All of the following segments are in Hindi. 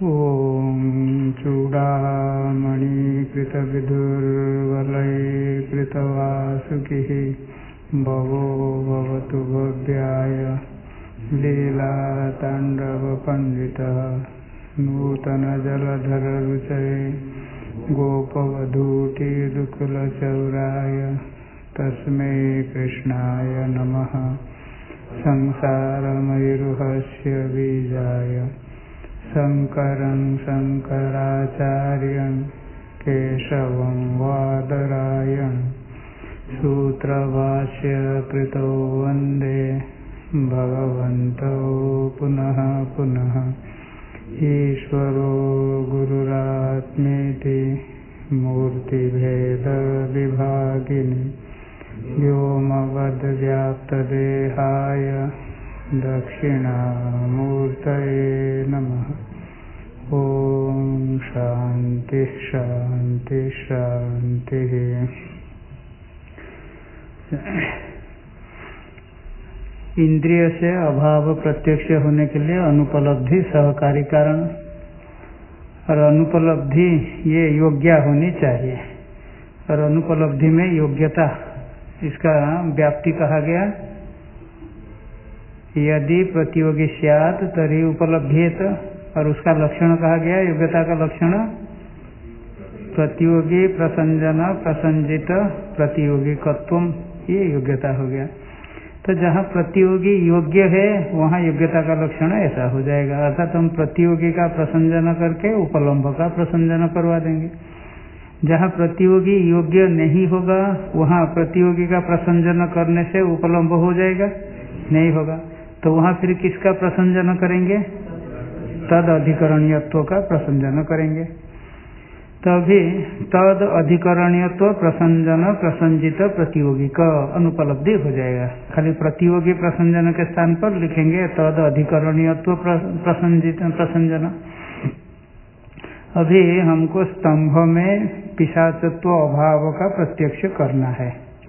ॐ चूडामणिकृतविदुर्वलयकृतवासुकिः भवो भवतु भव्याय लीलाताण्डवपण्डितः नूतनजलधररुचये गोपवधूटिदुकुलचौराय तस्मै कृष्णाय नमः। संसारमयूरुहस्य बीजाय शङ्करं शङ्कराचार्यं केशवं वादरायणं सूत्रभाष्यकृतो वन्दे भगवन्तौ पुनः पुनः। ईश्वरो गुरुरात्मेति मूर्तिभेदविभागिनि व्योमवद्व्याप्तदेहाय दक्षिणामूर्तये नमः। ॐ शान्ति शान्ति शान्तिः। इंद्रिय से अभाव प्रत्यक्ष होने के लिए अनुपलब्धि सहकारी कारण, और अनुपलब्धि ये योग्य होनी चाहिए। और अनुपलब्धि में योग्यता, इसका व्याप्ति कहा गया। यदि प्रतियोगी स्यात् तरी उपलब्धेत, और उसका लक्षण कहा गया। योग्यता का लक्षण प्रतियोगी प्रसंजन प्रसंजित प्रतियोगिकत्वम, ये योग्यता हो गया। तो जहाँ प्रतियोगी योग्य है वहाँ योग्यता का लक्षण ऐसा हो जाएगा। अर्थात हम प्रतियोगी का प्रसंजन करके उपलम्भ का प्रसंजन करवा देंगे। जहाँ प्रतियोगी योग्य नहीं होगा वहाँ प्रतियोगी का प्रसंजन करने से उपलम्भ हो जाएगा, नहीं होगा। तो वहाँ फिर किसका प्रसंजन करेंगे? तद अधिकरणीयत्व का प्रसंजन करेंगे। तभी तद अधिकरणीयत्व प्रसंजन प्रसंजित प्रतियोगी का अनुपलब्धि हो जाएगा। खाली प्रतियोगी प्रसंजन के स्थान पर लिखेंगे तद अधिकरणीयत्व प्रसंजित प्रसंजन। अभी हमको स्तंभ में पिशाचत्व अभाव का प्रत्यक्ष करना है।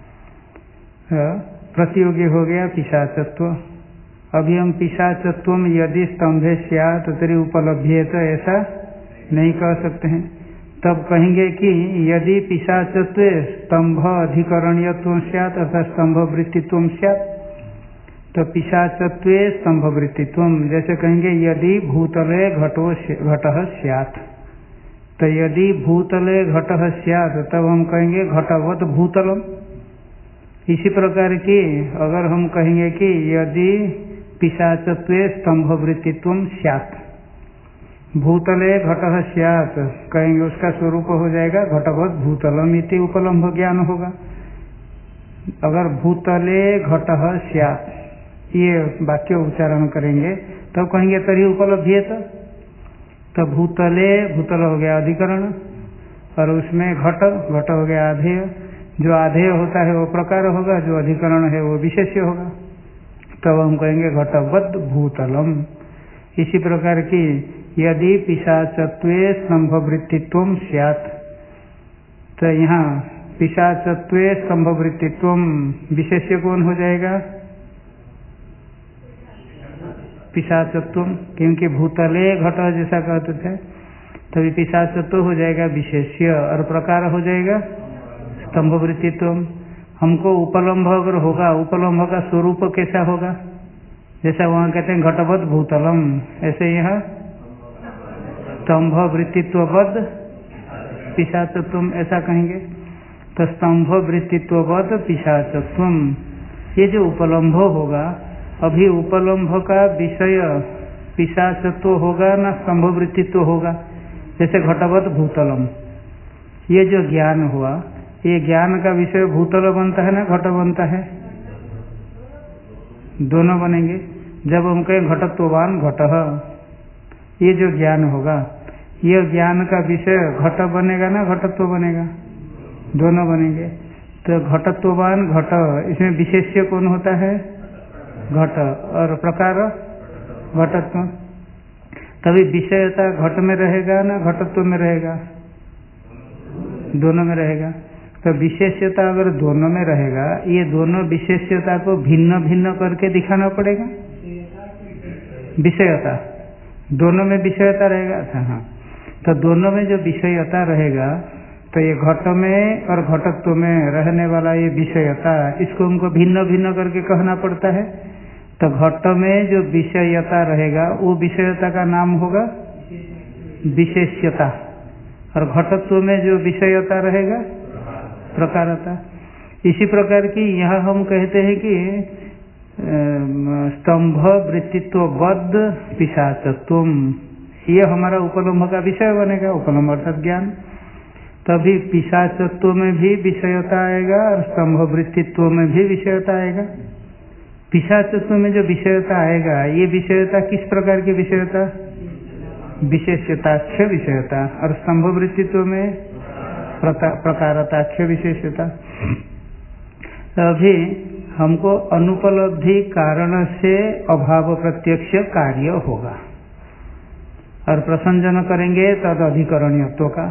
प्रतियोगी हो गया पिशाचत्व। अभी हम पिशाचत्व में यदि स्तंभे स्यात् तरी उपलब्धि, तो ऐसा नहीं कह सकते हैं। तब कहेंगे कि यदि पिशाचत्व स्तंभ अधिकरणीयत्व स्यात् अर्थात स्तंभ वृत्तित्व स्यात्, तो पिशाचत्व स्तंभ वृत्तित्व। जैसे कहेंगे यदि भूतले घटः स्यात्, तो यदि भूतले घटः स्यात् तब हम कहेंगे घटवत् भूतलम। इसी प्रकार की अगर हम कहेंगे कि यदि पिशाचत्व स्तंभ वृत्तित्व स्यात्, भूतले घटः स्यात्, कहेंगे उसका स्वरूप हो जाएगा घटवत् भूतलम इति उपलम्भ ज्ञान होगा। अगर भूतले घटः स्यात् ये वाक्य उच्चारण करेंगे तब कहेंगे तरी उपलब्धि। तो भूतले भूतल हो गया अधिकरण, और उसमें घट हो गया आधेय। जो आधेय होता है वो प्रकार होगा, जो अधिकरण है वो विशेष्य होगा। तब हम कहेंगे घटवत् भूतलम। इसी प्रकार की यदि पिशाचत्वे स्तंभ वृत्तित्व स्यात्, तो यहाँ पिशाचत्वे स्तंभ वृत्तित्व विशेष्य कौन हो जाएगा? पिशाचत्व, क्योंकि भूतले घट जैसा कहते थे, तभी पिशाचत्व हो जाएगा विशेष्य, और प्रकार हो जाएगा स्तंभ वृत्तित्व। हमको उपलम्भ अगर होगा, उपलम्भ का स्वरूप कैसा होगा? जैसा वहाँ कहते हैं घटवत् भूतलम, ऐसे यहाँ स्तंभ वृत्तित्ववद् पिशाचत्वम ऐसा कहेंगे। तो स्तंभ वृत्तित्ववद् पिशाचत्वम, ये जो उपलम्भ होगा, अभी उपलम्भ का विषय पिशाचत्व होगा ना स्तंभ वृत्तित्व होगा? जैसे घटवत् भूतलम, ये जो ज्ञान हुआ, ये ज्ञान का विषय भूतल बनता है ना घट बनता है? दोनों बनेंगे। जब हम कहें घटत्ववान घटः, ये जो ज्ञान होगा, ये ज्ञान का विषय घट बनेगा ना घटत्व बनेगा? दोनों बनेंगे। तो घटत्ववान घट, इसमें विशेष्य कौन होता है? घट, और प्रकार घटत्व। तभी विषयता घट में रहेगा ना घटत्व में रहेगा? दोनों में रहेगा। तो विशेष्यता अगर दोनों में रहेगा, ये दोनों विशेष्यता को भिन्न भिन्न करके दिखाना पड़ेगा। विषयता दोनों में विषयता रहेगा। अच्छा हाँ, तो दोनों में जो विषयता रहेगा, तो ये घट में और घटत्व में रहने वाला ये विषयता, इसको हमको भिन्न भिन्न करके कहना पड़ता है। तो घट में जो विषयता रहेगा वो विषयता का नाम होगा विशेष्यता, और घटत्व में जो विषयता रहेगा प्रकारता। इसी प्रकार की यहाँ हम कहते हैं कि स्तंभ वृत्तित्वबद्ध पिशाचत्वम, ये हमारा उपलम्भ का विषय बनेगा, उपलम्भ अर्थात ज्ञान। तभी पिशाचत्व में भी विषयता आएगा और स्तंभ वृत्तित्व में भी विषयता आएगा। पिशाचत्व में जो विषयता आएगा, ये विषयता किस प्रकार की विषयता? विशेष्यताख्य विषयता। और स्तंभ वृत्तित्व में प्रकारताख्य विशेषता। अभी हमको अनुपलब्धि कारण से अभाव प्रत्यक्ष कार्य होगा, और प्रसंजन करेंगे तद अधिकरणीयत्व का।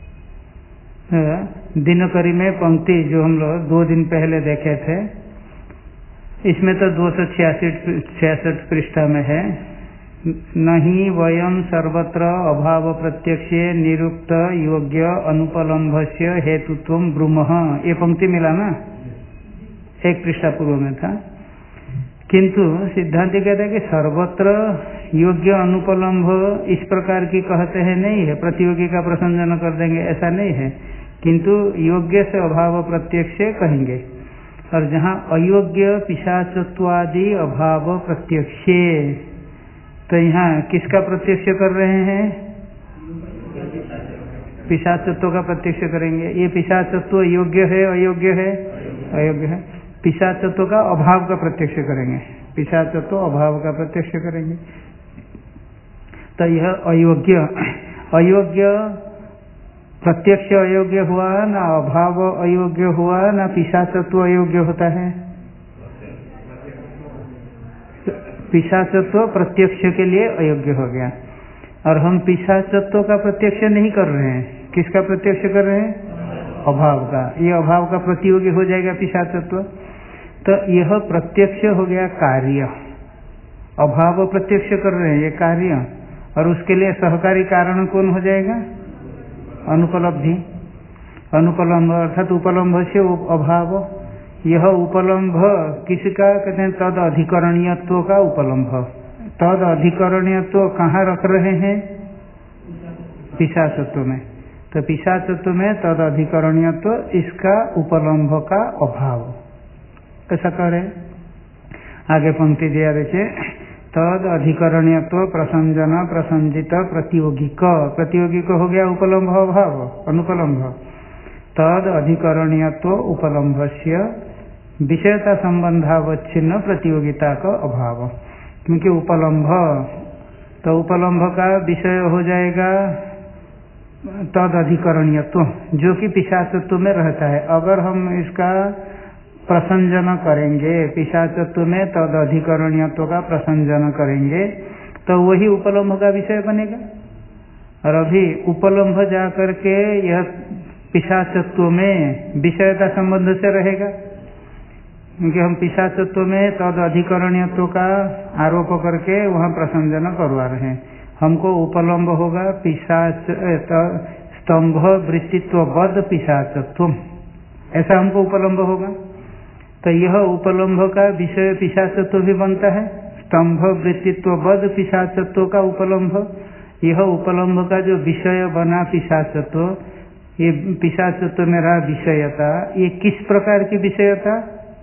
दिनकरी में पंक्ति जो हम लोग 2 दिन पहले देखे थे, इसमें तो 266 पृष्ठ में है, नहीं वयम सर्वत्र अभाव प्रत्यक्षे निरुक्त योग्य अनुपलम्भस्य हेतुत्व ब्रूमः, ये पंक्ति मिला ना, 1 पृष्ठ पूर्व में था। किंतु सिद्धांत कहते हैं कि सर्वत्र योग्य अनुपलम्भ इस प्रकार की कहते हैं नहीं है, प्रतियोगी का प्रसंजन कर देंगे ऐसा नहीं है, किंतु योग्य से अभाव प्रत्यक्ष कहेंगे। और जहाँ अयोग्य पिशाचत्वादि अभाव प्रत्यक्षे, तो यहाँ किसका प्रत्यक्ष कर रहे हैं? पिशाचत्व का प्रत्यक्ष करेंगे। ये पिशाचत्व योग्य है अयोग्य है? अयोग्य है। पिशाचत्व का अभाव का प्रत्यक्ष करेंगे, पिशाचत्व अभाव का प्रत्यक्ष करेंगे। तो यह अयोग्य प्रत्यक्ष अयोग्य हुआ ना, अभाव अयोग्य हुआ ना, पिशाचत्व अयोग्य होता है। पिशाचत्व प्रत्यक्ष के लिए अयोग्य हो गया, और हम पिशाचत्व का प्रत्यक्ष नहीं कर रहे हैं। किसका प्रत्यक्ष कर रहे हैं? अभाव का। ये अभाव का प्रतियोगी हो जाएगा पिशाचत्व। तो यह प्रत्यक्ष हो गया कार्य, अभाव प्रत्यक्ष कर रहे हैं ये कार्य, और उसके लिए सहकारी कारण कौन हो जाएगा? अनुपलब्धि। अनुपलम्भ अर्थात उपलम्भ से अभाव। यह उपलम्भ किसका कहते हैं? तद अधिकरणीयत्व का उपलम्भ। तद अधिकरणीयत्व कहाँ रख रहे हैं? पिशाचत्व में। तो पिशाचत्व में तद अधिकरणीयत्व, इसका उपलम्भ का अभाव, ऐसा कह रहे। आगे पंक्ति दिया देखिए, तद अधिकरणीयत्व प्रसंजन प्रसंजित प्रतियोगिक। प्रतियोगिक हो गया उपलम्भ अभाव, अनुपलम्भ। तद अधिकरणीयत्व उपलम्भस्य विषयता संबंधावच्छिन्न प्रतियोगिता का अभाव। क्योंकि उपलम्भ, तो उपलम्भ का विषय हो जाएगा तद अधिकरणीयत्व, जो कि पिशाचत्व में रहता है। अगर हम इसका प्रसंजन करेंगे, पिशाचत्व में तद अधिकरणीयत्व का प्रसंजन करेंगे, तो वही उपलम्भ का विषय बनेगा। और अभी उपलम्भ जा करके यह पिशाचत्व में विषयता संबंध से रहेगा, क्योंकि हम पिशाचत्व में तद अधिकरणीयत्व का आरोप करके वहाँ प्रसंजन करवा रहे हैं। हमको उपलम्ब होगा पिशाच स्तंभ वृत्तित्वबद्ध पिशाचत्व, ऐसा हमको उपलम्ब होगा। तो यह उपलम्भ का विषय पिशाचत्व भी बनता है, स्तंभ वृत्तित्वबद्ध पिशाचत्व का उपलम्भ। यह उपलम्भ का जो विषय बना पिशाचत्व, ये पिशाचत्व में रहा विषयता, ये किस प्रकार की विषयता?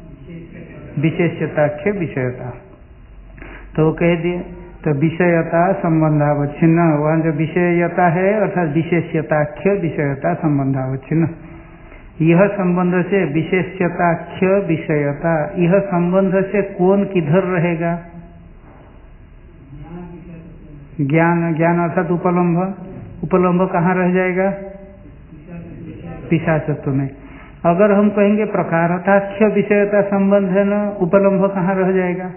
विशेष्यताख्य विषयता। तो वो कह दिए, तो विषयता संबंधावच्छिन्न, वहाँ जो विषयता है अर्थात विशेष्यताख्य विषयता संबंधावच्छिन्न। यह संबंध से विशेष्यताख्य विषयता, यह संबंध से कौन किधर रहेगा? ज्ञान। ज्ञान अर्थात उपलम्भ। उपलम्भ कहाँ रह जाएगा? पिशाचत्व में। अगर हम कहेंगे प्रकारताख्य विषयता संबंध है ना, उपलम्भ कहाँ रह जाएगा?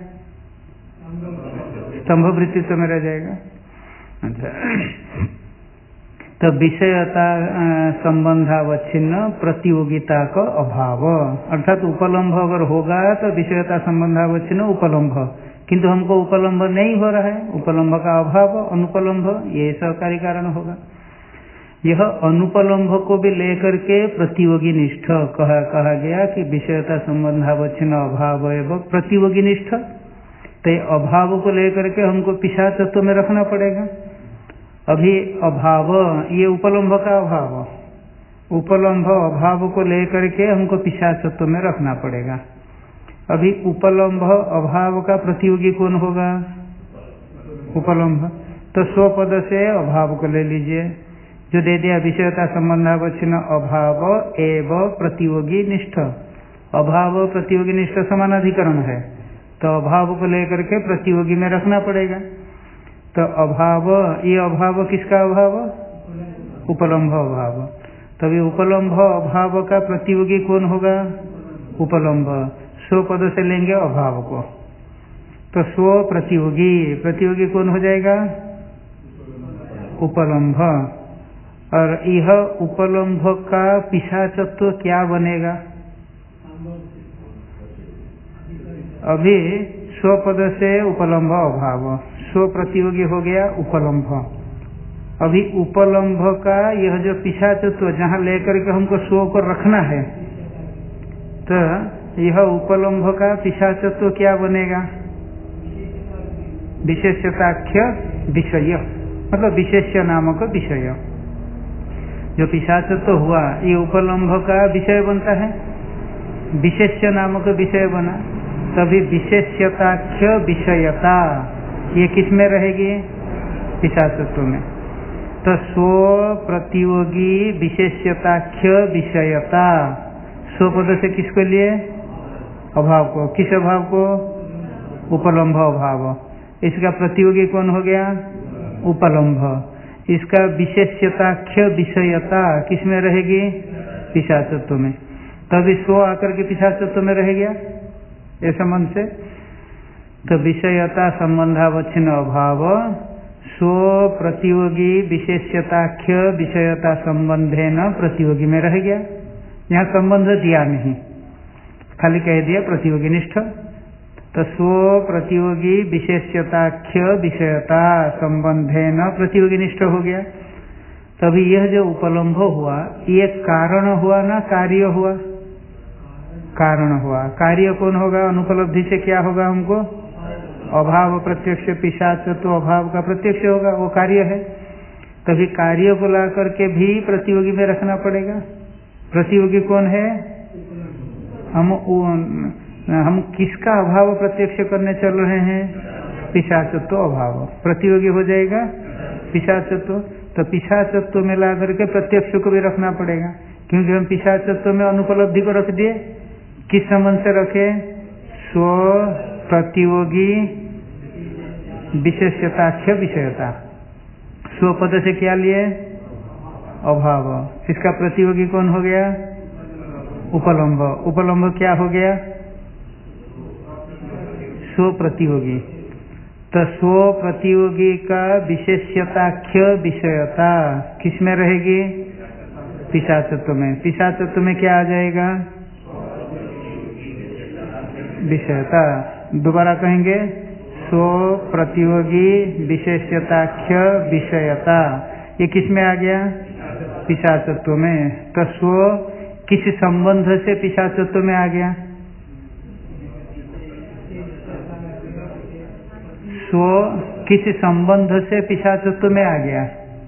स्तंभ वृत्तित्व में रह जाएगा। अच्छा, तो विषयता संबंधावच्छिन्न प्रतियोगिता का अभाव, अर्थात उपलम्भ अगर होगा तो विषयता संबंधावच्छिन्न उपलम्भ, किंतु हमको उपलम्भ नहीं हो रहा है, उपलम्भ का अभाव, अनुपलम्भ, ये सहकारी कारण होगा। यह अनुपलम्भ को भी लेकर के प्रतियोगी निष्ठ कहा गया कि विषयता संबंधावच्छिन्न अभाव एवं प्रतियोगी निष्ठ। तो अभाव को लेकर के हमको पिशाचत्व में रखना पड़ेगा। अभी अभाव, ये उपलम्भ का अभाव, उपलम्भ अभाव को लेकर के हमको पिशाचत्व में रखना पड़ेगा। अभी उपलम्भ अभाव का प्रतियोगी कौन होगा? उपलम्भ। तो स्वपद से अभाव को ले लीजिए, जो दे दिया विषयता संबंधावच्छिन्न अभाव एवं प्रतियोगी निष्ठ। अभाव प्रतियोगी निष्ठ समानाधिकरण है, तो अभाव को लेकर के प्रतियोगी में रखना पड़ेगा। तो अभाव, ये अभाव किसका अभाव? उपलम्भ अभाव। तभी उपलम्भ अभाव का प्रतियोगी कौन होगा? उपलम्भ। स्व पद से लेंगे अभाव को, तो स्व प्रतियोगी, प्रतियोगी कौन हो जाएगा? उपलम्भ। और यह उपलम्भ का पिशाचत्व क्या बनेगा? अभी स्वपद से उपलम्भ अभाव, स्व प्रतियोगी हो गया उपलम्भ। अभी उपलम्भ का यह जो पिशाचत्व जहाँ लेकर के हमको स्व को रखना है, तो यह उपलम्भ का पिशाचत्व क्या बनेगा? विशेष्यताख्य विषय, मतलब विशेष्य नामक विषय। जो पिशाचत्व हुआ ये उपलम्भ का विषय बनता है, विशेष्य नामक विषय बना, तभी विशेष्यताख्य विषयता ये किस में रहेगी? पिशाचत्व में। तो स्व प्रतियोगी विशेष्यताख्य विषयता, स्वपद से किसको लिए? अभाव को। किस अभाव को? उपलम्भ अभाव। इसका प्रतियोगी कौन हो गया? उपलम्भ। इसका विशेष्यताख्य विषयता किस में रहेगी? पिशाचत्व में। तभी स्व आकर के पिशाचत्व में रह गया ये संबंध से। तो विषयता संबंधावच्छिन्न अभाव स्व प्रतियोगी विशेष्यताख्य विषयता संबंधे न प्रतियोगी में रह गया। यहाँ संबंध दिया नहीं, खाली कह दिया प्रतियोगी निष्ठ। तो स्व प्रतियोगी विशेष्यताख्य विषयता संबंधे न प्रतियोगी निष्ठ हो गया। तभी यह जो उपलम्भ हुआ ये कारण हुआ ना कार्य हुआ? कारण हुआ। कार्य कौन होगा? अनुपलब्धि से क्या होगा हमको? अभाव प्रत्यक्ष, पिशाचत्व अभाव का प्रत्यक्ष होगा, वो कार्य है। तभी कार्य को ला करके भी प्रतियोगी में रखना पड़ेगा। प्रतियोगी कौन है? हम किसका अभाव प्रत्यक्ष करने चल रहे हैं? पिशाचत्व अभाव। प्रतियोगी हो जाएगा पिशाचत्व। तो पिशाचत्व में ला करके प्रत्यक्ष को भी रखना पड़ेगा, क्योंकि हम पिशाचत्व में अनुपलब्धि को रख दिए। किस संबंध से रखे? स्व प्रतियोगी विशेष्यताख्य विषयता। स्व पद से क्या लिए? अभाव। इसका प्रतियोगी कौन हो गया? उपलम्भ। उपलम्भ क्या हो गया? स्व प्रतियोगी। तो स्व प्रतियोगी का विशेष्यताख्य विषयता किस में रहेगी? पिशाचत्व में। पिशाचत्व में क्या आ जाएगा? विषयता। दोबारा कहेंगे, स्व प्रतियोगी विशेष्यताख्य विषयता, ये किस में आ गया? पिशाचत्व में। तो स्व किस संबंध से पिशाचत्व में आ गया? स्व किस संबंध से पिशाचत्व में आ गया?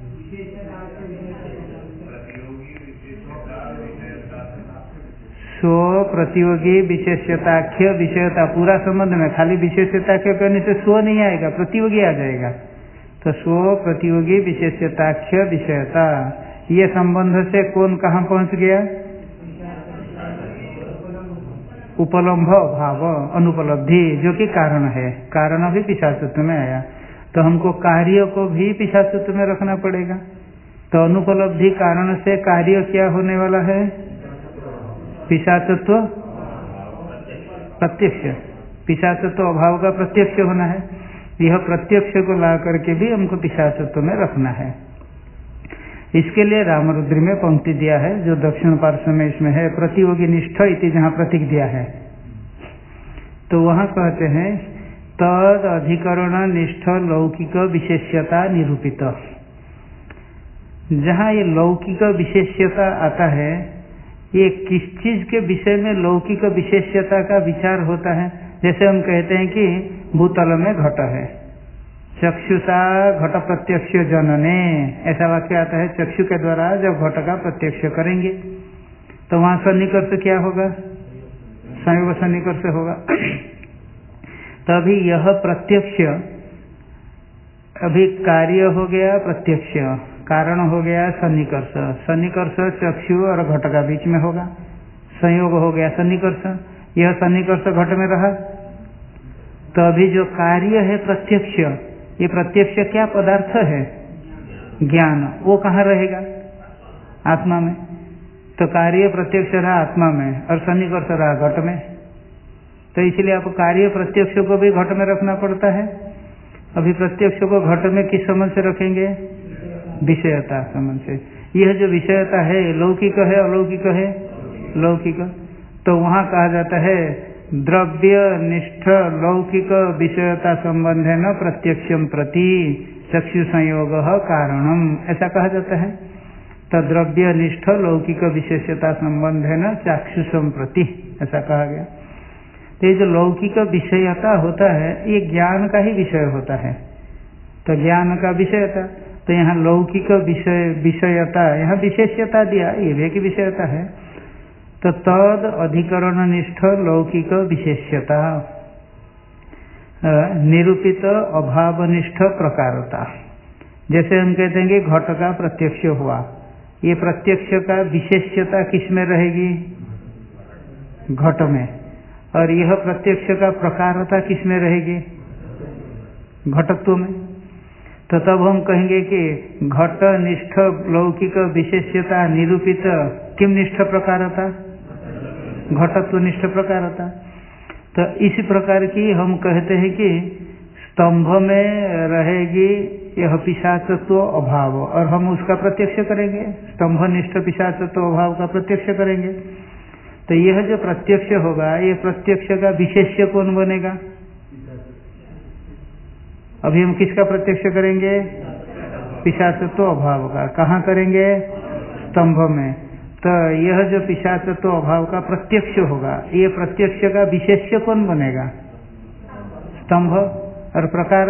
स्व प्रतियोगी विशेष्यताख्य विषयता, पूरा संबंध में। खाली विशेष्यताख्य करने से स्व नहीं आएगा, प्रतियोगी आ जाएगा। तो स्व प्रतियोगी विशेष्यताख्य विषयता, ये संबंध से कौन कहाँ पहुंच गया? उपलम्भ भाव, अनुपलब्धि, जो कि कारण है। कारण भी पिशाचत्व में आया, तो हमको कार्य को भी पिशाचत्व में रखना पड़ेगा। तो अनुपलब्धि कारण से कार्य क्या होने वाला है? पिशाचत्व प्रत्यक्ष। पिशाचत्व अभाव का प्रत्यक्ष होना है। यह प्रत्यक्ष को ला करके भी हमको पिशाचत्व में रखना है। इसके लिए रामरुद्री में पंक्ति दिया है, जो दक्षिण पार्श्व में इसमें है, प्रतियोगी निष्ठ इति, जहाँ प्रतीक दिया है। तो वहाँ कहते हैं तद अधिकरण निष्ठ लौकिक विशेष्यता निरूपित। जहाँ ये लौकिक विशेष्यता आता है, ये किस चीज के विषय में लौकिक विशेष्यता का विचार होता है? जैसे हम कहते हैं कि भूतल में घट है, चक्षुषा घट प्रत्यक्ष जनने, ऐसा वाक्य आता है। चक्षु के द्वारा जब घट का प्रत्यक्ष करेंगे तो वहां सन्निकर्ष क्या होगा? संयोग सन्निकर्ष होगा। तभी यह प्रत्यक्ष अभी कार्य हो गया, प्रत्यक्ष कारण हो गया सन्निकर्ष। सन्निकर्ष चक्षु और घट का बीच में होगा, संयोग हो गया सन्निकर्ष। यह सन्निकर्ष घट में रहा, तो अभी जो कार्य है प्रत्यक्ष, ये प्रत्यक्ष क्या पदार्थ है? ज्ञान। वो कहाँ रहेगा? आत्मा में। तो कार्य प्रत्यक्ष रहा आत्मा में और सन्निकर्ष रहा घट में। तो इसलिए आप कार्य प्रत्यक्ष को भी घट में रखना पड़ता है। अभी प्रत्यक्ष को घट में किस संबंध से रखेंगे? विषयता संबंध से। यह जो विषयता है लौकिक है अलौकिक है? लौकिक। तो वहाँ कहा जाता है द्रव्य निष्ठ लौकिक विषयता संबंध है न प्रत्यक्षम प्रति चक्षु संयोग कारणम, ऐसा कहा जाता है। तो द्रव्य निष्ठ लौकिक विशेषता संबंध है न चाक्षुषम प्रति, ऐसा कहा गया। तो ये जो लौकिक विषयता होता है ये ज्ञान का ही विषय होता है। तो ज्ञान का विषयता, तो यहाँ लौकिक विषयता, यहाँ विशेष्यता दिया, ये भी एक विषयता है। तो तद अधिकरण निष्ठ लौकिक विशेष्यता निरूपित अभावनिष्ठ प्रकारता। जैसे हम कहते हैं कि घट का प्रत्यक्ष हुआ, ये प्रत्यक्ष का विशेष्यता किस में रहेगी? घट में। और यह प्रत्यक्ष का प्रकारता किस में रहेगी? घटत्व में। तो तब हम कहेंगे कि घट निष्ठ लौकिक विशेष्यता निरूपित किम निष्ठ प्रकारता? घटत्व निष्ठ प्रकारता। तो इसी प्रकार की हम कहते हैं कि स्तंभ में रहेगी यह पिशाचत्व अभाव, और हम उसका प्रत्यक्ष करेंगे, स्तंभ निष्ठ पिशाचत्व अभाव का प्रत्यक्ष करेंगे। तो यह जो प्रत्यक्ष होगा, ये प्रत्यक्ष का विशेष्य कौन बनेगा? अभी हम किसका प्रत्यक्ष करेंगे? पिशाचत्व अभाव का। कहाँ करेंगे? स्तंभ में। तो यह जो पिशाचत्व अभाव का प्रत्यक्ष होगा, ये प्रत्यक्ष का विशेष्य कौन बनेगा? स्तंभ। और प्रकार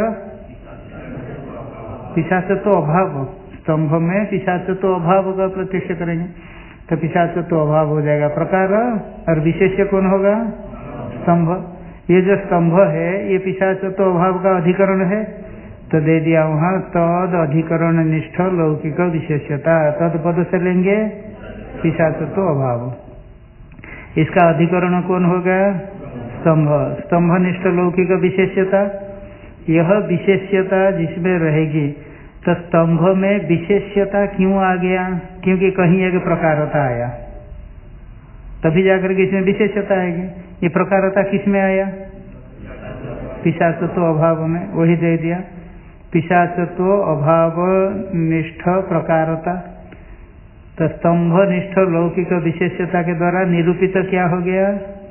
पिशाचत्व अभाव। स्तंभ में पिशाचत्व अभाव का प्रत्यक्ष करेंगे तो पिशाचत्व अभाव हो जाएगा प्रकार, और विशेष्य कौन होगा? स्तंभ। ये जो स्तंभ है ये पिशाचत्व अभाव का अधिकरण है, तो दे दिया वहाँ तद अधिकरण निष्ठ लौकिक विशेष्यता। तद पद से लेंगे पिशाचत्व अभाव। इसका अधिकरण कौन होगा? स्तंभ। स्तंभ निष्ठ लौकिक विशेष्यता, यह विशेष्यता जिसमें रहेगी, तो स्तंभ में विशेष्यता क्यों आ गया? क्योंकि कहीं एक प्रकारता आया, तभी जाकर के इसमें विशेषता आएगी। ये प्रकारता किस में आया? पिशाचत्व अभाव में। वही दे दिया पिशाचत्व अभाव निष्ठ प्रकारता। तो स्तंभ निष्ठ लौकिक विशेषता के द्वारा निरूपित क्या हो गया?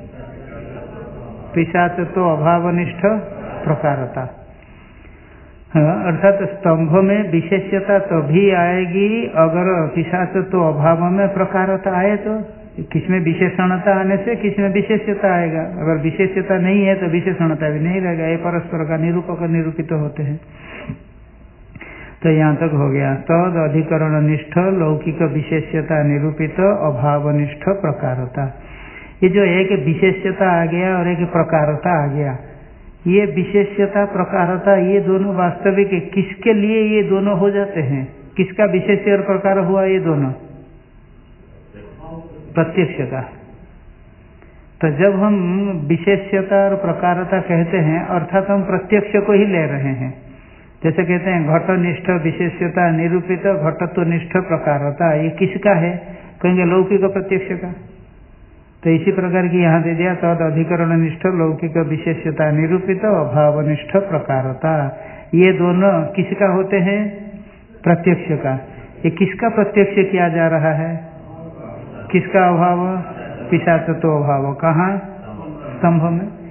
पिशाचत्व अभाव निष्ठ प्रकारता। अर्थात स्तंभ में विशेषता तभी आएगी अगर पिशाचत्व अभाव में प्रकारता आए। तो किसमें विशेषणता आने से किसमें विशेषता आएगा। अगर विशेषता नहीं है तो विशेषणता भी नहीं रहेगा। ये परस्पर का निरूपक निरूपित होते हैं। तो यहाँ तक हो गया। तद अधिकरण निष्ठ लौकिक विशेष्यता निरूपित अभावनिष्ठ प्रकारता। ये जो एक विशेष्यता आ गया और एक प्रकारता आ गया, ये विशेष्यता प्रकारता ये दोनों वास्तविक किसके लिए ये दोनों हो जाते हैं? किसका विशेष्य और प्रकार हुआ? ये दोनों प्रत्यक्ष का। तो जब हम विशेष्यता और प्रकारता कहते हैं अर्थात हम प्रत्यक्ष को ही ले रहे हैं। जैसे कहते हैं घटनिष्ठ विशेष्यता निरूपित घटत्वनिष्ठ प्रकारता, ये किसका है? कहेंगे लौकिक प्रत्यक्ष का। तो इसी प्रकार की यहाँ दे दिया तद अधिकरण निष्ठ लौकिक विशेष्यता निरूपित अभावनिष्ठ प्रकारता। ये दोनों किसका होते हैं? प्रत्यक्ष का। ये किसका प्रत्यक्ष किया जा रहा है? किसका अभाव? पिशाचत्व अभाव। कहाँ? स्तंभ में।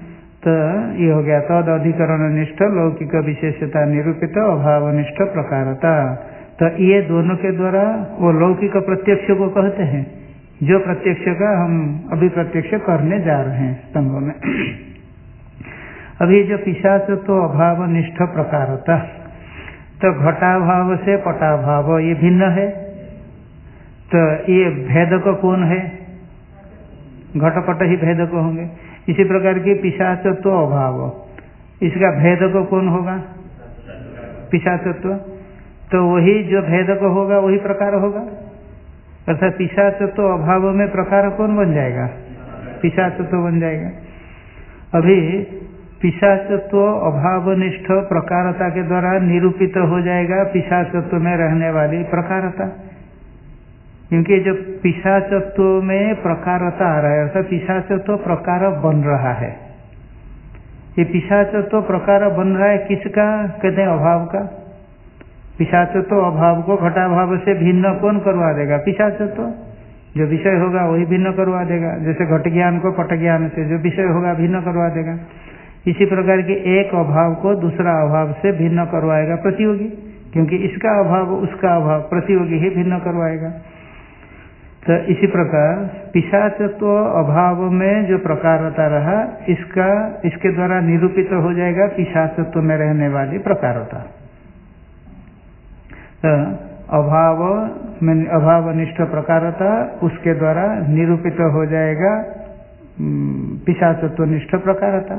तो ये हो गया तद अधिकरण निष्ठ लौकिक विशेषता निरूपित अभावनिष्ठ प्रकारता। तो ये दोनों के द्वारा वो लौकिक प्रत्यक्ष को कहते हैं, जो प्रत्यक्ष का हम अभी प्रत्यक्ष करने जा रहे हैं स्तंभ में। अभी जो पिशाच तो अभावनिष्ठ प्रकारता, तो घटाभाव से पटाभाव ये भिन्न है, तो ये भेदक कौन है? घटपट ही भेदक होंगे। इसी प्रकार की पिशाचत्व अभाव, इसका भेदक कौन होगा? पिशाचत्व। तो वही जो भेदक होगा वही प्रकार होगा, अर्थात पिशाचत्व अभाव में प्रकार कौन बन जाएगा? पिशाचत्व बन जाएगा। अभी पिशाचत्व अभावनिष्ठ प्रकारता के द्वारा निरूपित हो जाएगा पिशाचत्व में रहने वाली प्रकारता, क्योंकि जो पिशाचत्व में प्रकारता आ रहा है अर्थात पिशाचत्व प्रकार बन रहा है। ये पिशाचत्व प्रकार बन रहा है किसका? कहते हैं अभाव का। पिशाचत्व अभाव को घटाभाव से भिन्न कौन करवा देगा? पिशाचत्व। जो विषय होगा वही भिन्न करवा देगा, जैसे घट ज्ञान को पट ज्ञान से जो विषय होगा भिन्न करवा देगा। इसी प्रकार के एक अभाव को दूसरा अभाव से भिन्न करवाएगा प्रतियोगी, क्योंकि इसका अभाव उसका अभाव प्रतियोगी ही भिन्न करवाएगा। तो इसी प्रकार पिशाचत्व अभाव में जो प्रकारता रहा इसके द्वारा निरूपित हो जाएगा पिशाचत्व में रहने वाली प्रकारता। तो अभावनिष्ठ प्रकारता उसके द्वारा निरूपित हो जाएगा पिशाचत्वनिष्ठ प्रकारता।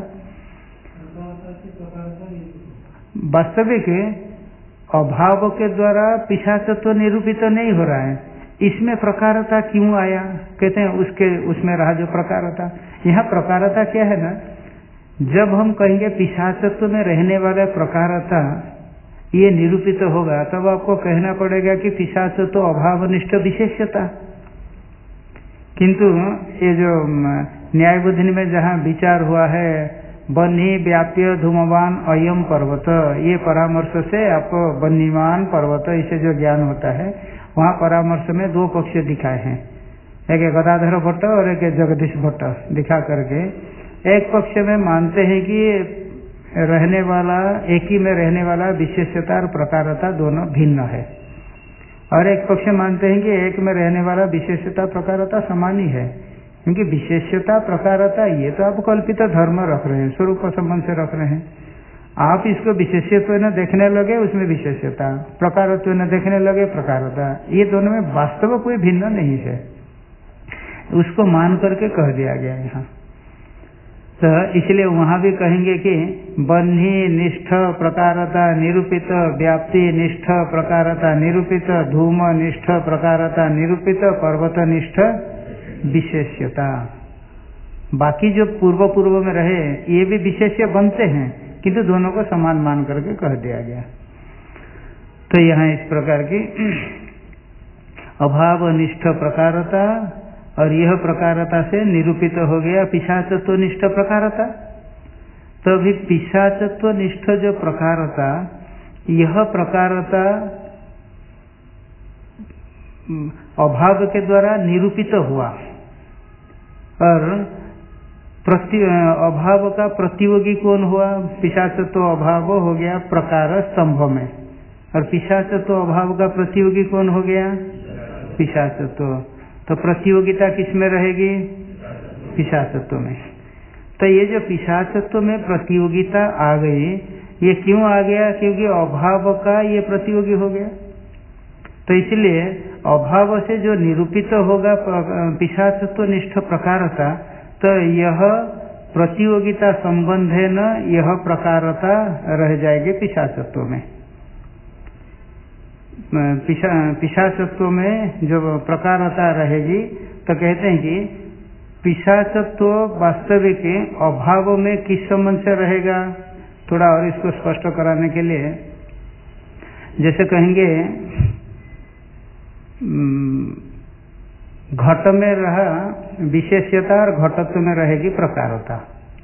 वास्तविक अभाव के द्वारा पिशाचत्व निरूपित नहीं हो रहा है, इसमें प्रकारता क्यों आया? कहते हैं उसमें रहा जो प्रकारता। यहाँ प्रकारता क्या है ना, जब हम कहेंगे पिशाचत्व में रहने वाला प्रकारता ये निरूपित होगा, तब आपको कहना पड़ेगा कि पिशाचत्व अभावनिष्ठ विशेषता। किंतु ये जो न्याय बुद्धि में जहाँ विचार हुआ है बन्ही व्याप्य धूमवान अयम पर्वत, ये परामर्श से आपको बन्हीवान पर्वत इसे जो ज्ञान होता है, वहाँ परामर्श में दो पक्ष दिखाए हैं, एक गदाधर भट्ट और एक जगदीश भट्ट दिखा करके एक पक्ष में मानते हैं कि रहने वाला एक ही में रहने वाला विशेषता और प्रकारता दोनों भिन्न है, और एक पक्ष मानते हैं कि एक में रहने वाला विशेषता प्रकारता समान ही है, क्योंकि विशेषता प्रकारता ये तो आप कल्पित धर्म रख रहे हैं, स्वरूप संबंध से रख रहे हैं। आप इसको विशेषत्व न देखने लगे उसमें विशेषता, प्रकारत्व न देखने लगे प्रकारता, ये दोनों में वास्तव कोई भिन्न नहीं है, उसको मान करके कह दिया गया यहाँ। तो इसलिए वहां भी कहेंगे कि बन्ही निष्ठ प्रकारता निरूपित, व्याप्ति निष्ठ प्रकारता निरूपित, धूम निष्ठ प्रकारता निरूपित, पर्वत निष्ठ विशेष्यता। बाकी जो पूर्व पूर्व में रहे ये भी विशेष्य बनते हैं, किंतु दोनों को समान मान करके कह दिया गया। तो यहाँ इस प्रकार की अभावनिष्ठ प्रकारता और यह प्रकारता से निरूपित हो गया पिशाचत्वनिष्ठ प्रकारता। तो अभी पिशाचत्वनिष्ठ जो प्रकारता, यह प्रकारता अभाव के द्वारा निरूपित हुआ, और अभाव का प्रतियोगी कौन हुआ? पिशाचत्व अभाव हो गया प्रकार स्तंभ में, और पिशाचत्व अभाव का प्रतियोगी कौन हो गया? पिशाचत्व। तो प्रतियोगिता किस में रहेगी? पिशाचत्व में। तो ये जो पिशाचत्व में प्रतियोगिता आ गई, ये क्यों आ गया? क्योंकि अभाव का ये प्रतियोगी हो गया। तो इसलिए अभाव से जो निरूपित होगा पिशाचत्वनिष्ठ प्रकारता, तो यह प्रतियोगिता संबंधे न यह प्रकारता रह जाएगी पिशाचत्व में। पिशाचत्व में जो प्रकारता रहेगी, तो कहते हैं कि पिशाचत्व वास्तविक अभाव में किस संबंध से रहेगा? थोड़ा और इसको स्पष्ट कराने के लिए जैसे कहेंगे घट में रहा विशेष्यता और घटत्व में रहेगी प्रकारता।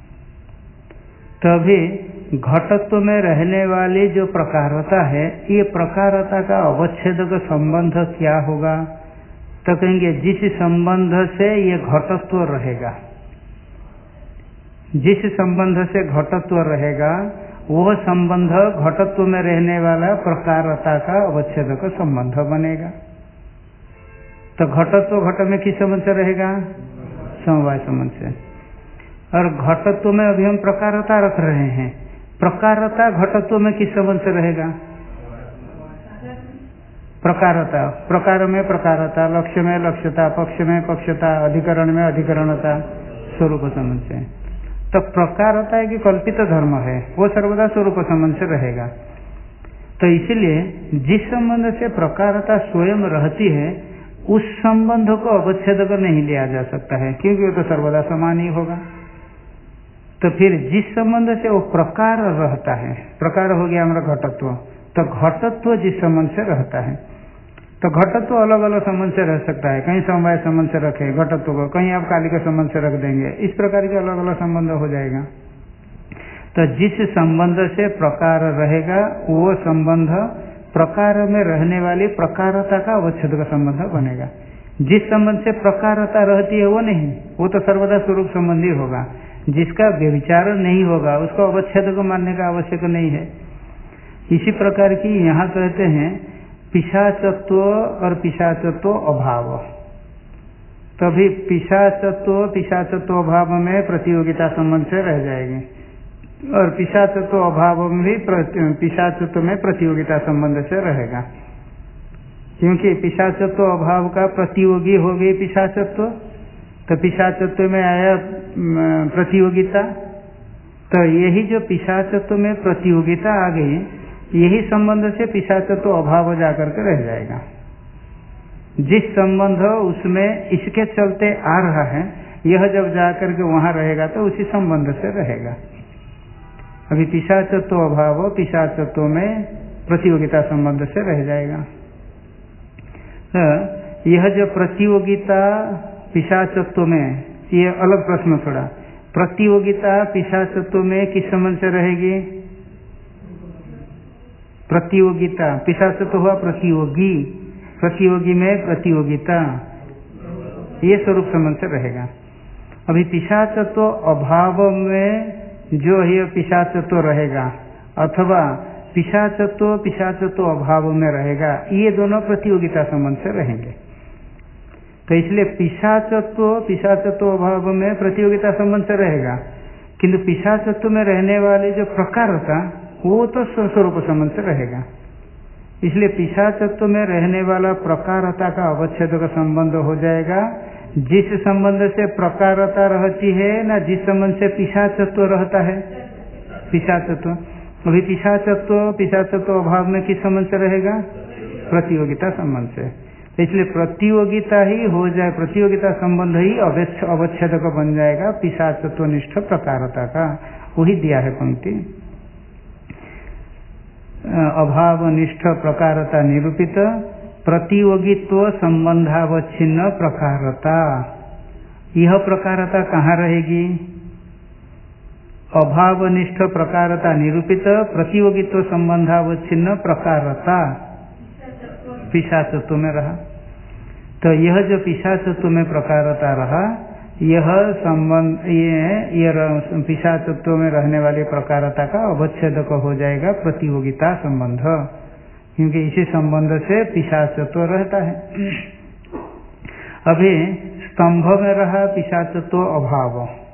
तभी घटत्व में रहने वाली जो प्रकारता है, ये प्रकारता का अवच्छेदक संबंध क्या होगा? तो कहेंगे जिस संबंध से ये घटत्व रहेगा, जिस संबंध से घटत्व रहेगा वह संबंध घटत्व में रहने वाला प्रकारता का अवच्छेदक संबंध बनेगा। तो घटत्व घट में किस संबंध से रहेगा? समवाय संबंध से। और घटत्व में अभी हम प्रकारता रख रहे हैं, प्रकारता घटत्व में किस संबंध से रहेगा? प्रकारता, प्रकार में प्रकारता, लक्ष्य में लक्ष्यता, पक्ष में पक्षता, अधिकरण में अधिकरणता, स्वरूप संबंध से। तो प्रकारता है कि कल्पित धर्म है, वो सर्वदा स्वरूप संबंध से रहेगा। तो इसलिए जिस संबंध से प्रकारता स्वयं रहती है उस संबंध को अवच्छेदक नहीं लिया जा सकता है, क्योंकि वो तो सर्वदा समान ही होगा। तो फिर जिस संबंध से वो प्रकार रहता है, प्रकार हो गया हमारा घटत्व, तो घटत्व जिस संबंध से रहता है, तो घटत्व अलग अलग संबंध से रह सकता है। कहीं समवाय संबंध से रखे घटत्व को, कहीं आप कालिक संबंध से रख देंगे, इस प्रकार के अलग अलग संबंध हो जाएगा। तो जिस संबंध से प्रकार रहेगा वो संबंध प्रकार में रहने वाली प्रकारता का अवच्छेद का संबंध बनेगा। जिस संबंध से प्रकारता रहती है वो नहीं, वो तो सर्वदा स्वरूप संबंधी होगा। जिसका व्यभिचार नहीं होगा उसको अवच्छेद को मानने का आवश्यक नहीं है। इसी प्रकार की यहाँ कहते हैं पिशाचत्व और पिशाचत्व अभाव। तभी पिशाचत्व अभाव में प्रतियोगिता संबंध से रह जाएगी, और पिशाचत्व अभाव में भी पिशाचत्व में प्रतियोगिता संबंध से रहेगा, क्योंकि पिशाचत्व अभाव का प्रतियोगी हो गई पिशाचत्व, तो पिशाचत्व में आया प्रतियोगिता। तो यही जो पिशाचत्व में प्रतियोगिता आ गई, यही संबंध से पिशाचत्व अभाव जाकर के रह जाएगा। जिस संबंध उसमें इसके चलते आ रहा है, यह जब जाकर के वहां रहेगा तो उसी संबंध से रहेगा। अभी पिशाचत्व अभाव पिशाचत्व में प्रतियोगिता संबंध से रह जाएगा। तो यह जो प्रतियोगिता पिशाचत्व में, ये अलग प्रश्न थोड़ा। प्रतियोगिता पिशाचत्व में किस संबंध से रहेगी? प्रतियोगिता पिशाचत्व हुआ प्रतियोगी, प्रतियोगी में प्रतियोगिता, ये स्वरूप संबंध से रहेगा। अभी पिशाचत्व अभाव में जो है पिशाचत्व रहेगा, अथवा पिशाचत्व अभाव में रहेगा, ये दोनों प्रतियोगिता संबंध से रहेंगे। तो इसलिए पिशाचत्व अभाव में प्रतियोगिता संबंध से रहेगा, किंतु पिशाचत्व में रहने वाले जो प्रकारता वो तो स्वरूप संबंध से रहेगा। इसलिए पिशाचत्व में रहने वाला प्रकारता का अवच्छेद का संबंध हो जाएगा। जिस संबंध से प्रकारता रहती है ना, जिस संबंध से पिशाचत्व रहता है, पिशाचत्व। अभी पिशाचत्व अभाव में किस संबंध से रहेगा? प्रतियोगिता संबंध से। इसलिए प्रतियोगिता ही हो जाए, प्रतियोगिता संबंध ही अवच्छेद का बन जाएगा पिशाचत्व निष्ठ प्रकारता का। वही दिया है पंक्ति, अभाव निष्ठ प्रकारता निरूपित प्रतियोगित्व संबंधावच्छिन्न प्रकारता। यह प्रकारता कहाँ रहेगी? अभाव निष्ठ प्रकारता निरूपित प्रतियोगित्व संबंधावच्छिन्न प्रकारता पिशाचत्व में रहा। तो यह जो पिशाचत्व में प्रकारता रहा, यह संबंध ये पिशाचत्व में रहने वाली प्रकारता का अवच्छेद हो जाएगा प्रतियोगिता संबंध, क्योंकि इसी संबंध से पिशाचत्व रहता है। अभी स्तंभ में रहा पिशाचत्व अभाव,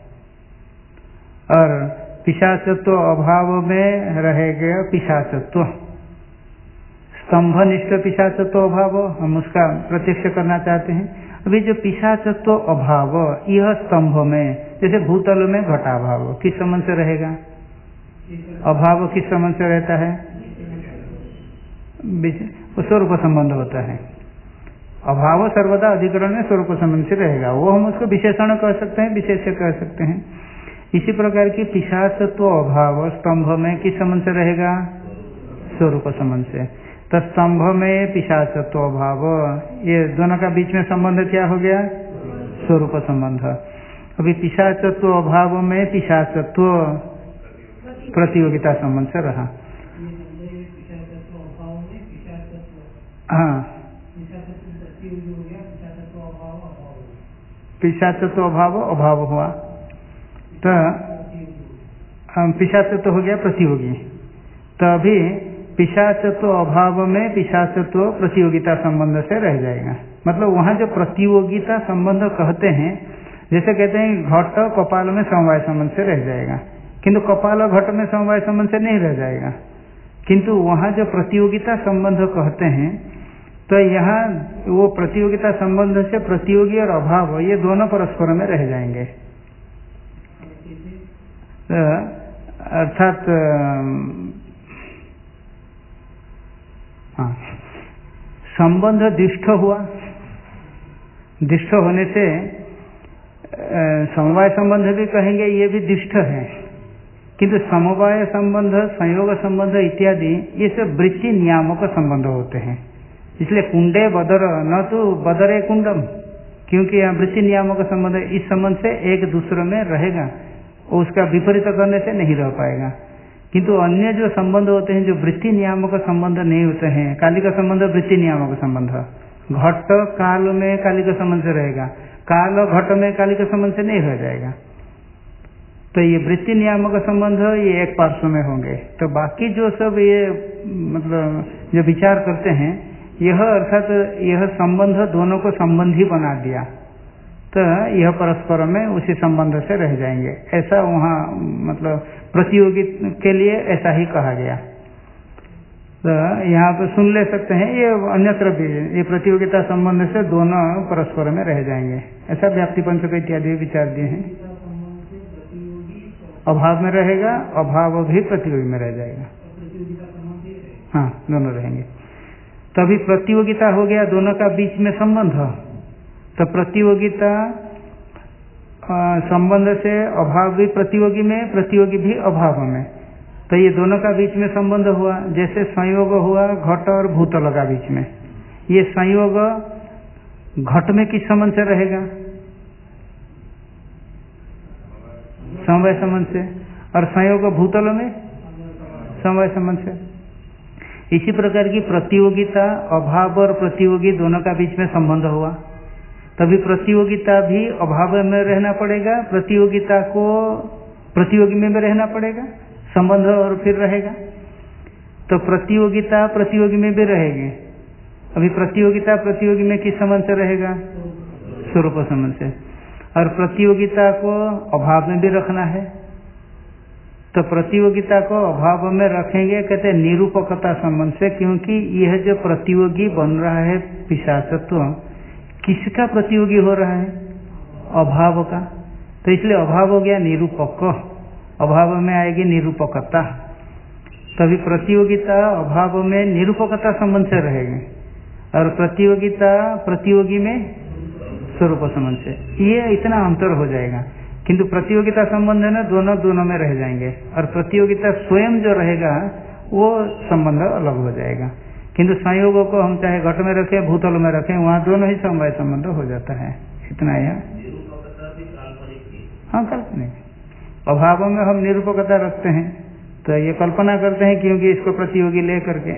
और पिशाचत्व अभाव में रहेगा पिशाचत्व। स्तंभनिष्ठ पिशाचत्व अभाव हम उसका प्रत्यक्ष करना चाहते हैं। अभी जो पिशाचत्व अभाव यह स्तंभ में, जैसे भूतल में घटाभाव किस संबंध से रहेगा? अभाव किस संबंध से रहता है? स्वरूप संबंध होता है। अभाव सर्वदा अधिकरण में स्वरूप संबंध से रहेगा, वो हम उसको विशेषण कह सकते हैं, विशेष्य कह सकते हैं। इसी प्रकार की पिशाचत्व अभाव स्तंभ में किस संबंध से रहेगा? स्वरूप संबंध से। तो स्तंभ में पिशाचत्व अभाव, ये दोनों का बीच में संबंध क्या हो गया? स्वरूप संबंध। अभी पिशाचत्व अभाव में पिशाचत्व प्रतियोगिता संबंध से रहा। हाँ, पिशाचत्व अभाव अभाव हुआ। तो पिशाचत्व हो गया प्रतियोगी। तो अभी पिशाचत्व अभाव में पिशाचत्व प्रतियोगिता संबंध से रह जाएगा। मतलब वहाँ जो प्रतियोगिता संबंध कहते हैं, जैसे कहते हैं घट कपाल में समवाय संबंध से रह जाएगा, किंतु कपाल घट में समवाय संबंध से नहीं रह जाएगा। किंतु वहाँ जो प्रतियोगिता संबंध कहते हैं, तो यहाँ वो प्रतियोगिता संबंध से प्रतियोगी और अभाव ये दोनों परस्पर में रह जाएंगे। अर्थात संबंध दिष्ट हुआ, दिष्ट होने से समवाय संबंध भी कहेंगे, ये भी दिष्ट है। किंतु समवाय संबंध, संयोग संबंध इत्यादि ये सब वृत्ति नियामक संबंध होते हैं। इसलिए कुंडे बदर न तो बदरे कुंडम, क्योंकि यहाँ वृत्ति नियामक संबंध, इस संबंध से एक दूसरे में रहेगा, उसका विपरीत करने से नहीं रह पाएगा। किंतु अन्य जो संबंध होते हैं जो वृत्ति नियामक संबंध नहीं होते हैं, काली का संबंध वृत्ति नियामक संबंध, घट काल में काली का संबंध से रहेगा, काल घट में काली का संबंध से नहीं रह जाएगा। तो ये वृत्ति नियामक संबंध ये एक पार्श्व में होंगे। तो बाकी जो सब ये मतलब जो विचार करते हैं, यह अर्थात यह संबंध दोनों को संबंधी बना दिया, तो यह परस्पर में उसी संबंध से रह जाएंगे। ऐसा वहाँ मतलब प्रतियोगी के लिए ऐसा ही कहा गया। तो यहाँ पर सुन ले सकते हैं, ये अन्यत्र भी ये प्रतियोगिता संबंध से दोनों परस्पर में रह जाएंगे। ऐसा व्याप्ति पंचक इत्यादि विचार दिए हैं। अभाव में रहेगा, अभाव भी प्रतियोगी में रह जाएगा। हाँ, दोनों रहेंगे। तभी प्रतियोगिता हो गया दोनों का बीच में संबंध। तो प्रतियोगिता संबंध से अभाव भी प्रतियोगी में, प्रतियोगी भी अभाव में, तो ये दोनों का बीच में संबंध हुआ। जैसे संयोग हुआ घट और भूतल का बीच में, ये संयोग घट में किस संबंध से रहेगा? समवाय संबंध से। और संयोग भूतल में समवाय संबंध से। इसी प्रकार की प्रतियोगिता अभाव और प्रतियोगी दोनों का बीच में संबंध हुआ, तभी प्रतियोगिता भी अभाव में रहना पड़ेगा, प्रतियोगिता को प्रतियोगी में भी रहना पड़ेगा, संबंध और फिर रहेगा। तो प्रतियोगिता प्रतियोगी में भी रहेगी। अभी प्रतियोगिता प्रतियोगी में किस संबंध से रहेगा? स्वरूप संबंध से। और प्रतियोगिता को अभाव में भी रखना है, तो प्रतियोगिता को अभाव में रखेंगे, कहते हैं निरूपकता संबंध से, क्योंकि यह जो प्रतियोगी बन रहा है पिशाचत्व, किसका प्रतियोगी हो रहा है? अभाव का। तो इसलिए अभाव हो गया निरूपक, अभाव में आएगी निरूपकता। तभी प्रतियोगिता अभाव में निरूपकता संबंध से रहेगी, और प्रतियोगिता प्रतियोगी में स्वरूप संबंध से। ये इतना अंतर हो जाएगा। किंतु प्रतियोगिता संबंध है ना, दोनों में रह जाएंगे, और प्रतियोगिता स्वयं जो रहेगा वो संबंध अलग हो जाएगा। किंतु संयोगों को हम चाहे घट में रखें भूतल में रखें, वहाँ दोनों ही समवाय संबंध हो जाता है। इतना ही। हाँ, काल्पनिक अभाव में हम निरूपकता रखते हैं, तो ये कल्पना करते हैं क्योंकि इसको प्रतियोगी ले करके।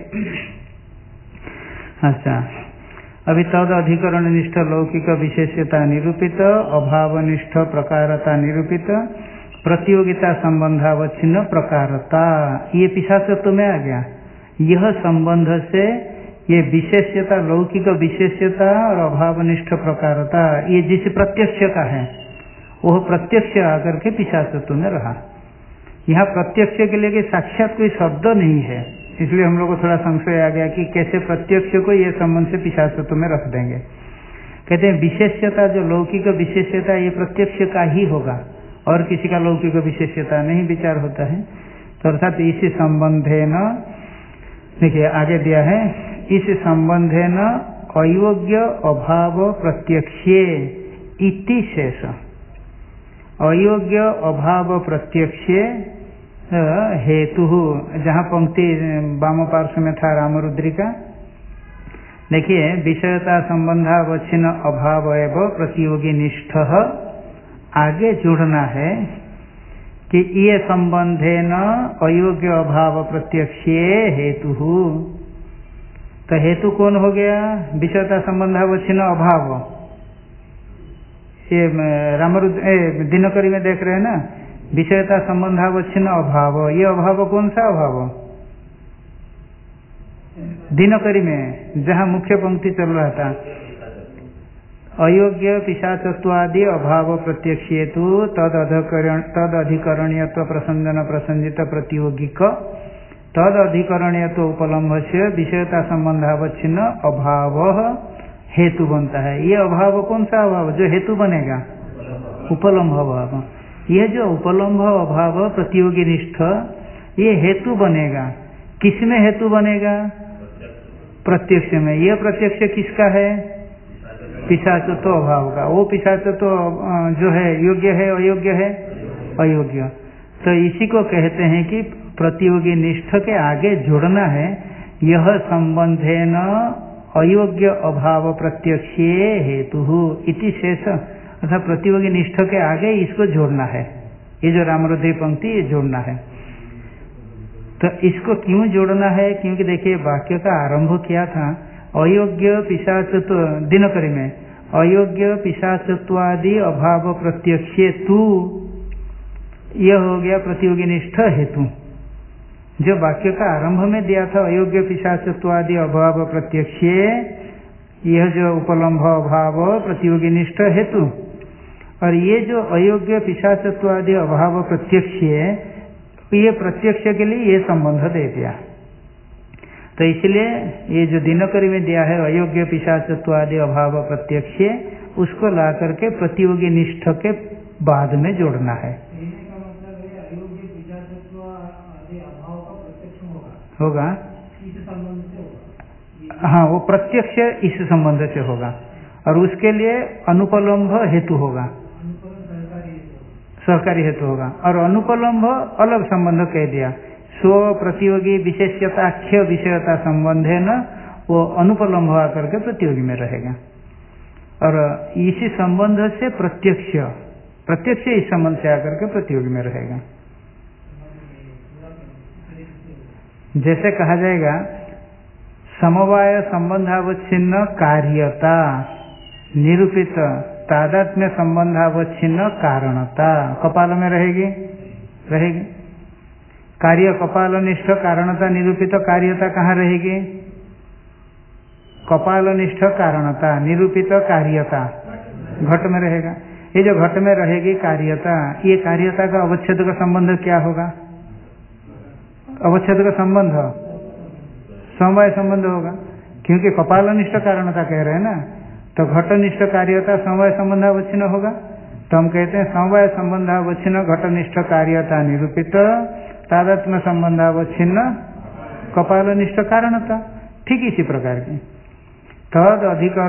अच्छा, अभी तद अधिकरण निष्ठ लौकिक विशेषता निरूपित, अभावनिष्ठ प्रकारता निरूपित, प्रतियोगिता संबंधावच्छिन्न प्रकारता, ये पिशाचत्व में आ गया। यह संबंध से ये विशेष्यता, लौकिक विशेष्यता और अभावनिष्ठ प्रकारता, ये जिस प्रत्यक्ष का है वह प्रत्यक्ष आकर के पिशाचत्व में रहा। यहाँ प्रत्यक्ष के लिए साक्षात कोई शब्द नहीं है, इसलिए हम लोग को थोड़ा संशय आ गया कि कैसे प्रत्यक्ष को ये संबंध से पिशाचत्व में रख देंगे। कहते हैं विशेष्यता, जो लौकिक विशेष्यता ये प्रत्यक्ष का ही होगा, और किसी का लौकिक विशेष्यता नहीं विचार होता है। तो अर्थात इसी संबंधे न, देखिए आगे दिया है, इस संबंधे न अयोग्य अभाव प्रत्यक्षे इति शेष। अयोग्य अभाव प्रत्यक्षे हेतु, जहाँ पंक्ति वाम पार्श्व में था रामरुद्रिका, देखिए विषयता संबंधावच्छिन्न अभाव एवं प्रतियोगी निष्ठ, आगे जुड़ना है कि ये संबंधे न अयोग्य अभाव प्रत्यक्षे हेतु। तो हेतु कौन हो गया? विषयता संबंधावच्छिन्न अभाव। ये रामरुद्र दिनकरी में देख रहे हैं ना, विषयता संबंधावच्छिन्न अभाव, ये अभाव कौन सा अभाव? दिनकरी में जहाँ मुख्य पंक्ति चल रहा था, अयोग्य पिशाचत्वादि अभाव प्रत्यक्षेतु तद अधिकरणीयत्व प्रसंजन प्रसंजित प्रतियोगिक तद अधिकरणीयत्व उपलम्भ से विषयता संबंधावच्छिन्न अभाव हेतु बनता है। ये अभाव कौन सा अभाव जो हेतु बनेगा? उपलम्भ अभाव। यह जो उपलम्भ अभाव प्रतियोगी निष्ठ ये हेतु बनेगा। किसमें हेतु बनेगा? प्रत्यक्ष में। यह प्रत्यक्ष किसका है? पिशाचत्व अभाव का। वो पिशाचत्व जो है योग्य है अयोग्य है? अयोग्य। तो इसी को कहते हैं कि प्रतियोगी निष्ठ के आगे जोड़ना है, यह संबंधेन अयोग्य अभाव प्रत्यक्ष हेतु इति शेष, अर्थात प्रतियोगी निष्ठ के आगे इसको जोड़ना है। ये जो रामरुद्री पंक्ति ये जोड़ना है। तो इसको क्यों जोड़ना है? क्योंकि देखिए वाक्य का आरंभ किया था अयोग्य पिशाचत्व, दिनकरी में अयोग्य पिशाचत्वादि अभाव प्रत्यक्षे तू, यह हो गया प्रतियोगी निष्ठ हेतु। जो वाक्य का आरंभ में दिया था अयोग्य पिशाचत्वादि अभाव प्रत्यक्षे, यह जो उपलम्भ अभाव प्रतियोगी निष्ठ हेतु, और ये जो अयोग्य पिशाचत्वादि अभाव प्रत्यक्षे, ये प्रत्यक्ष के लिए ये संबंध दे दिया। तो इसलिए ये जो दिनकरी में दिया है अयोग्य पिशाचत्वादि अभाव प्रत्यक्षे, उसको ला करके प्रतियोगी निष्ठ के बाद में जोड़ना है। होगा हाँ, वो प्रत्यक्ष इस संबंध से होगा और उसके लिए अनुपलम्भ हेतु होगा, सहकारी हेतु होगा। और अनुपलम्भ अलग संबंध कह दिया, स्व प्रतियोगी विशेष्यताख्य विषयता संबंध है न, वो अनुपलम्भ आकर के प्रतियोगी में रहेगा। और इसी संबंध से प्रत्यक्ष इस संबंध से आकर के प्रतियोगी में रहेगा। जैसे कहा जाएगा समवाय संबंधावच्छिन्न कार्यता निरूपित तादात्म्य संबंधावच्छिन्न कारणता कपाल में रहेगी। कार्य कपालनिष्ठ कारणता निरूपित कार्यता कहाँ रहेगी? कपालनिष्ठ कारणता निरूपित कार्यता घट में रहेगा। ये जो घट में रहेगी कार्यता, ये कार्यता का अवच्छेद का संबंध क्या होगा? अवच्छेद का संबंध समवाय संबंध होगा, क्योंकि कपालनिष्ठ कारणता कह रहे हैं ना, तो घटनिष्ठ कार्यता समवाय संबंधावच्छिन्न होगा। तो हम कहते हैं समवाय संबंधावच्छिन्न घटनिष्ठ कार्यता निरूपित तादात्म्य संबंधावच्छिन्न कपालनिष्ठ कारणता। ठीक इसी प्रकार की तद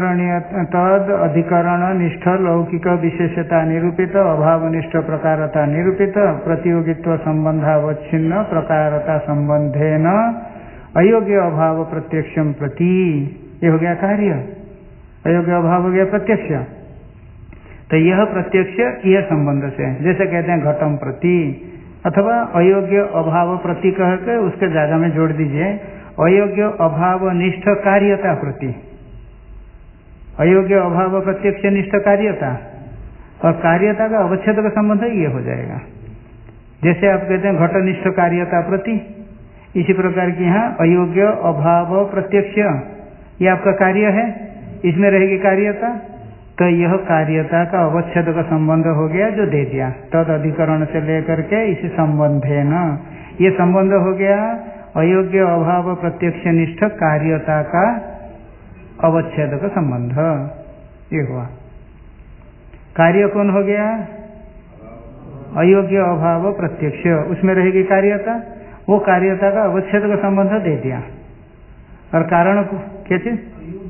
अधिकरण निष्ठ लौकिक विशेषता निरूपित अभावनिष्ठ प्रकारता निरूपित प्रतियोगित्व संबंधावच्छिन्न प्रकारता संबंधेन अयोग्य अभाव प्रत्यक्षम प्रति, ये हो गया कार्य, अयोग्य अभाव हो गया प्रत्यक्ष। तो यह प्रत्यक्ष यह संबंध से, जैसे कहते हैं घटम प्रति, अथवा अयोग्य अभाव प्रति कह के उसके जगह में जोड़ दीजिए अयोग्य अभाव निष्ठ कार्यता प्रति। अयोग्य अभाव प्रत्यक्ष निष्ठ कार्यता, और कार्यता का अवच्छेद का संबंध ये हो जाएगा। जैसे आप कहते हैं घटनिष्ठ कार्यता प्रति, इसी प्रकार की यहाँ अयोग्य अभाव प्रत्यक्ष, ये आपका कार्य है, इसमें रहेगी कार्यता। तो यह कार्यता का अवच्छेद का संबंध हो गया जो दे दिया तद अधिकरण से लेकर के इस संबंध है न, ये संबंध हो गया अयोग्य अभाव प्रत्यक्ष निष्ठ कार्यता का अवच्छेद का संबंध। ये हुआ कार्य कौन हो गया? अयोग्य अभाव प्रत्यक्ष, उसमें रहेगी कार्यता, वो कार्यता का अवच्छेद का संबंध दे दिया। और कारण क्या चीज?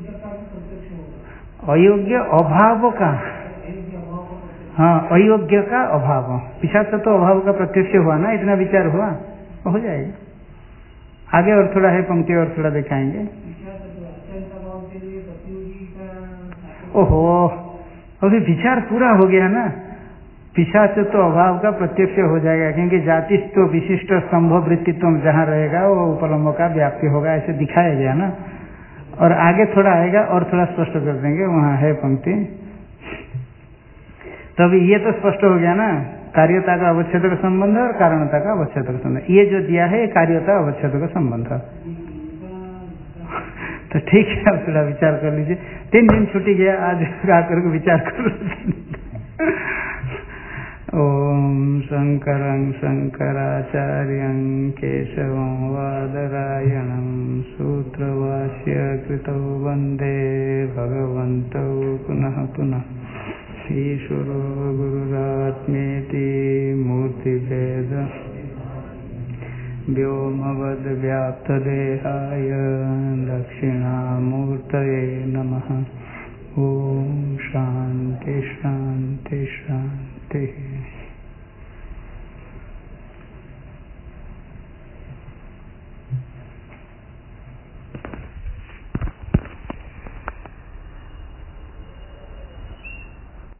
अयोग्य अभाव का, हाँ अयोग्य का अभाव, पिशाच तो अभाव का प्रत्यक्ष हुआ ना, इतना विचार हुआ, हो जाएगा। आगे और थोड़ा है पंक्ति और थोड़ा दिखाएंगे। ओहो, अभी विचार पूरा हो गया ना, पिशाच तो अभाव का प्रत्यक्ष हो जाएगा, क्योंकि जातित्व विशिष्ट संभव वृत्तित्व जहाँ रहेगा वो उपलम्ब का व्याप्ति होगा, ऐसे दिखाया गया ना। और आगे थोड़ा आएगा और थोड़ा स्पष्ट कर देंगे, वहाँ है पंक्ति। तो अभी ये तो स्पष्ट हो गया ना, कार्यता का अवच्छेदक संबंध और कारणता का अवच्छेदक संबंध, ये जो दिया है ये कार्यता अवच्छेदक संबंध। तो ठीक है, आप थोड़ा विचार कर लीजिए। 3 दिन छुट्टी गया, आज आकर के विचार कर लीजिए। ओम शंकरं शंकराचार्यं केशवं वादरायणं सूत्रभाष्य कृतौ वन्दे भगवन्तौ पुनः पुनः। ईश्वरो गुरुरात्मेति मूर्तिभेद व्योमवद्व्याप्तदेहाय दक्षिणामूर्तये नमः। ओम शांति शांति शांति।